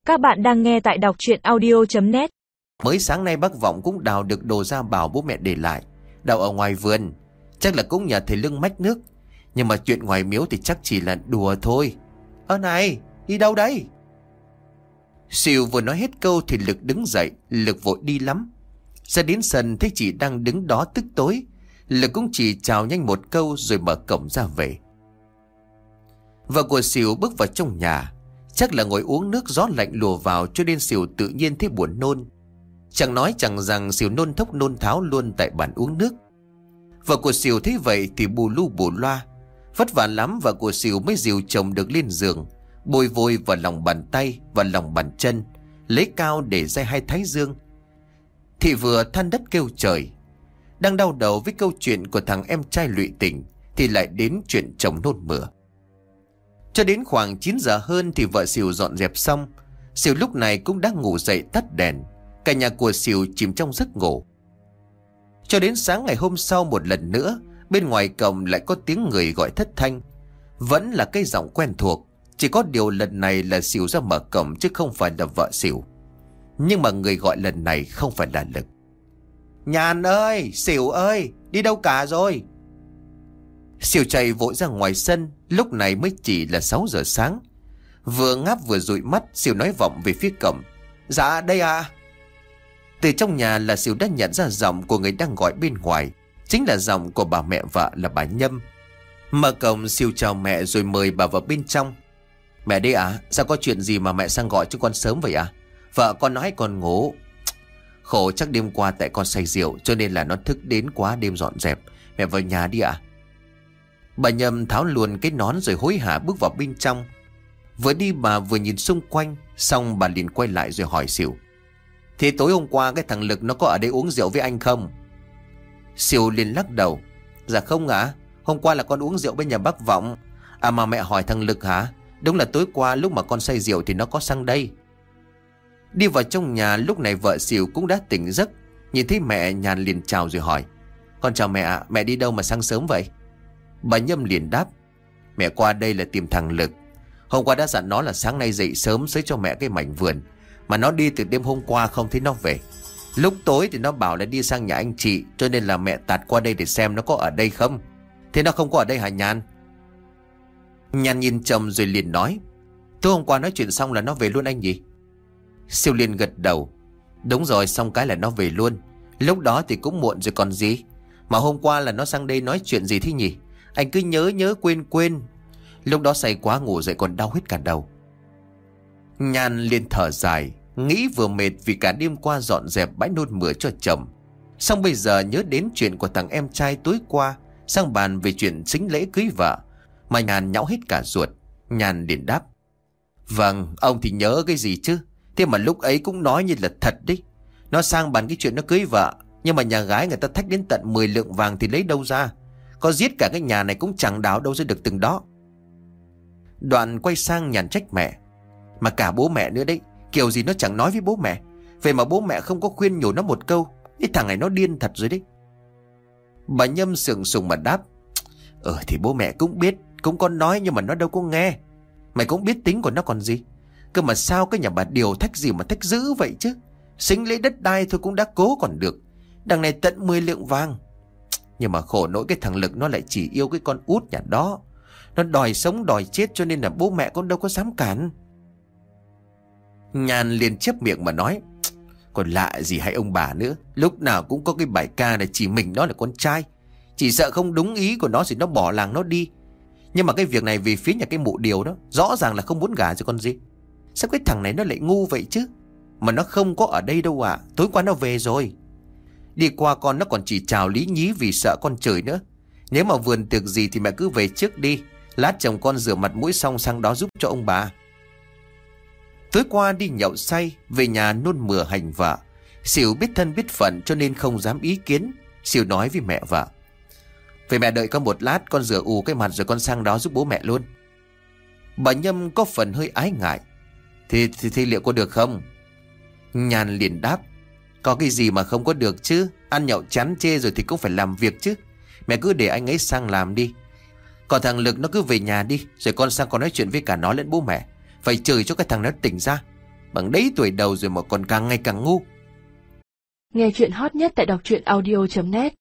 Các bạn đang nghe tại đọc truyện audio.net. Mới sáng nay bác Vọng cũng đào được đồ gia bảo bố mẹ để lại, đào ở ngoài vườn. Chắc là cũng nhờ thầy Lương mách nước. Nhưng mà chuyện ngoài miếu thì chắc chỉ là đùa thôi. Này, đi đâu đấy? Sìu vừa nói hết câu thì Lực đứng dậy. Lực vội đi lắm. Ra đến sân thấy chị đang đứng đó tức tối. Lực cũng chỉ chào nhanh một câu rồi mở cổng ra về. Vợ của Sìu bước vào trong nhà. Chắc là ngồi uống nước gió lạnh lùa vào cho nên Sìu tự nhiên thấy buồn nôn. Chẳng nói chẳng rằng Sìu nôn thốc nôn tháo luôn tại bàn uống nước. Vợ của Sìu thấy vậy thì bù lu bù loa. Vất vả lắm vợ của Sìu mới dìu chồng được lên giường, bôi vôi vào lòng bàn tay và lòng bàn chân, lấy cao để day hai thái dương. Thì vừa than đất kêu trời. Đang đau đầu với câu chuyện của thằng em trai lụy tình thì lại đến chuyện chồng nôn mửa. Cho đến khoảng 9 giờ hơn thì vợ Sìu dọn dẹp xong. Sìu lúc này cũng đã ngủ dậy tắt đèn. Cả nhà của Sìu chìm trong giấc ngủ. Cho đến sáng ngày hôm sau một lần nữa, bên ngoài cổng lại có tiếng người gọi thất thanh. Vẫn là cái giọng quen thuộc, chỉ có điều lần này là Sìu ra mở cổng chứ không phải là vợ Sìu. Nhưng mà người gọi lần này không phải là Lực. Nhàn ơi, Sìu ơi, đi đâu cả rồi? Sìu chạy vội ra ngoài sân. Lúc này mới chỉ là 6 giờ sáng. Vừa ngáp vừa dụi mắt, Sìu nói vọng về phía cổng. Dạ đây à. Từ trong nhà là Sìu đã nhận ra giọng của người đang gọi bên ngoài. Chính là giọng của bà mẹ vợ là bà Nhâm. Mở cổng Sìu chào mẹ rồi mời bà vào bên trong. Mẹ đây à? Sao có chuyện gì mà mẹ sang gọi cho con sớm vậy à? Vợ con nói con ngủ. Khổ chắc đêm qua tại con say rượu cho nên là nó thức đến quá đêm dọn dẹp. Mẹ vào nhà đi ạ. Bà Nhâm tháo luôn cái nón rồi hối hả bước vào bên trong. Vừa đi bà vừa nhìn xung quanh. Xong bà liền quay lại rồi hỏi Sìu. Thế tối hôm qua cái thằng Lực nó có ở đây uống rượu với anh không? Sìu liền lắc đầu. Dạ không ạ. Hôm qua là con uống rượu bên nhà bác Vọng. À mà mẹ hỏi thằng Lực hả? Đúng là tối qua lúc mà con say rượu thì nó có sang đây. Đi vào trong nhà lúc này vợ Sìu cũng đã tỉnh giấc. Nhìn thấy mẹ nhàn liền chào rồi hỏi. Con chào mẹ ạ. Mẹ đi đâu mà sang sớm vậy? Bà Nhâm liền đáp. Mẹ qua đây là tìm thằng Lực. Hôm qua đã dặn nó là sáng nay dậy sớm xới cho mẹ cái mảnh vườn. Mà nó đi từ đêm hôm qua không thấy nó về. Lúc tối thì nó bảo là đi sang nhà anh chị. Cho nên là mẹ tạt qua đây để xem nó có ở đây không. Thế nó không có ở đây hả Nhàn? Nhàn nhìn chồng rồi liền nói. Tối hôm qua nói chuyện xong là nó về luôn anh nhỉ? Sìu liền gật đầu. Đúng rồi, xong cái là nó về luôn. Lúc đó thì cũng muộn rồi còn gì. Mà hôm qua là nó sang đây nói chuyện gì thế nhỉ? Anh cứ nhớ quên. Lúc đó say quá ngủ dậy còn đau hết cả đầu. Nhàn liền thở dài. Nghĩ vừa mệt vì cả đêm qua dọn dẹp bãi nôn mửa cho chồng. Xong bây giờ nhớ đến chuyện của thằng em trai tối qua. Sang bàn về chuyện sính lễ cưới vợ. Mà Nhàn nhão hết cả ruột. Nhàn liền đáp. Vâng, ông thì nhớ cái gì chứ? Thế mà lúc ấy cũng nói như là thật đấy. Nó sang bàn cái chuyện nó cưới vợ. Nhưng mà nhà gái người ta thách đến tận 10 lượng vàng thì lấy đâu ra? Có giết cả cái nhà này cũng chẳng đào đâu ra được từng đó. Đoạn quay sang Nhàn trách mẹ. Mà cả bố mẹ nữa đấy. Kiểu gì nó chẳng nói với bố mẹ. Vậy mà bố mẹ không có khuyên nhủ nó một câu. Cái thằng này nó điên thật rồi đấy. Bà Nhâm sượng sùng mà đáp. Thì bố mẹ cũng biết. Cũng có nói nhưng mà nó đâu có nghe. Mày cũng biết tính của nó còn gì. Cơ mà sao cái nhà bà Điều thách gì mà thách dữ vậy chứ? Sính lễ đất đai thôi cũng đã cố còn được. Đằng này tận 10 lượng vàng. Nhưng mà khổ nỗi cái thằng Lực nó lại chỉ yêu cái con út nhà đó. Nó đòi sống đòi chết cho nên là bố mẹ con đâu có dám cản. Nhàn liền chép miệng mà nói. Còn lạ gì hay ông bà nữa. Lúc nào cũng có cái bài ca này chỉ mình nó là con trai. Chỉ sợ không đúng ý của nó thì nó bỏ làng nó đi. Nhưng mà cái việc này vì phía nhà cái mụ Điều đó rõ ràng là không muốn gả cho con gì. Sao cái thằng này nó lại ngu vậy chứ? Mà nó không có ở đây đâu à. Tối qua nó về rồi. Đi qua con nó còn chỉ chào lý nhí vì sợ con chửi nữa. Nếu mà vườn tiệc gì thì mẹ cứ về trước đi. Lát chồng con rửa mặt mũi xong sang đó giúp cho ông bà. Tối qua đi nhậu say, về nhà nôn mửa hành vợ. Sìu biết thân biết phận cho nên không dám ý kiến. Sìu nói với mẹ vợ. Vậy mẹ đợi con một lát, con rửa cái mặt rồi con sang đó giúp bố mẹ luôn. Bà Nhâm có phần hơi ái ngại. Thì liệu có được không? Nhàn liền đáp. Có cái gì mà không có được chứ? Ăn nhậu chán chê rồi thì cũng phải làm việc chứ. Mẹ cứ để anh ấy sang làm đi. Còn thằng Lực nó cứ về nhà đi. Rồi con sang còn nói chuyện với cả nó lẫn bố mẹ. Phải chửi cho cái thằng nó tỉnh ra. Bằng đấy tuổi đầu rồi mà còn càng ngày càng ngu. Nghe chuyện hot nhất tại đọc truyện audio.net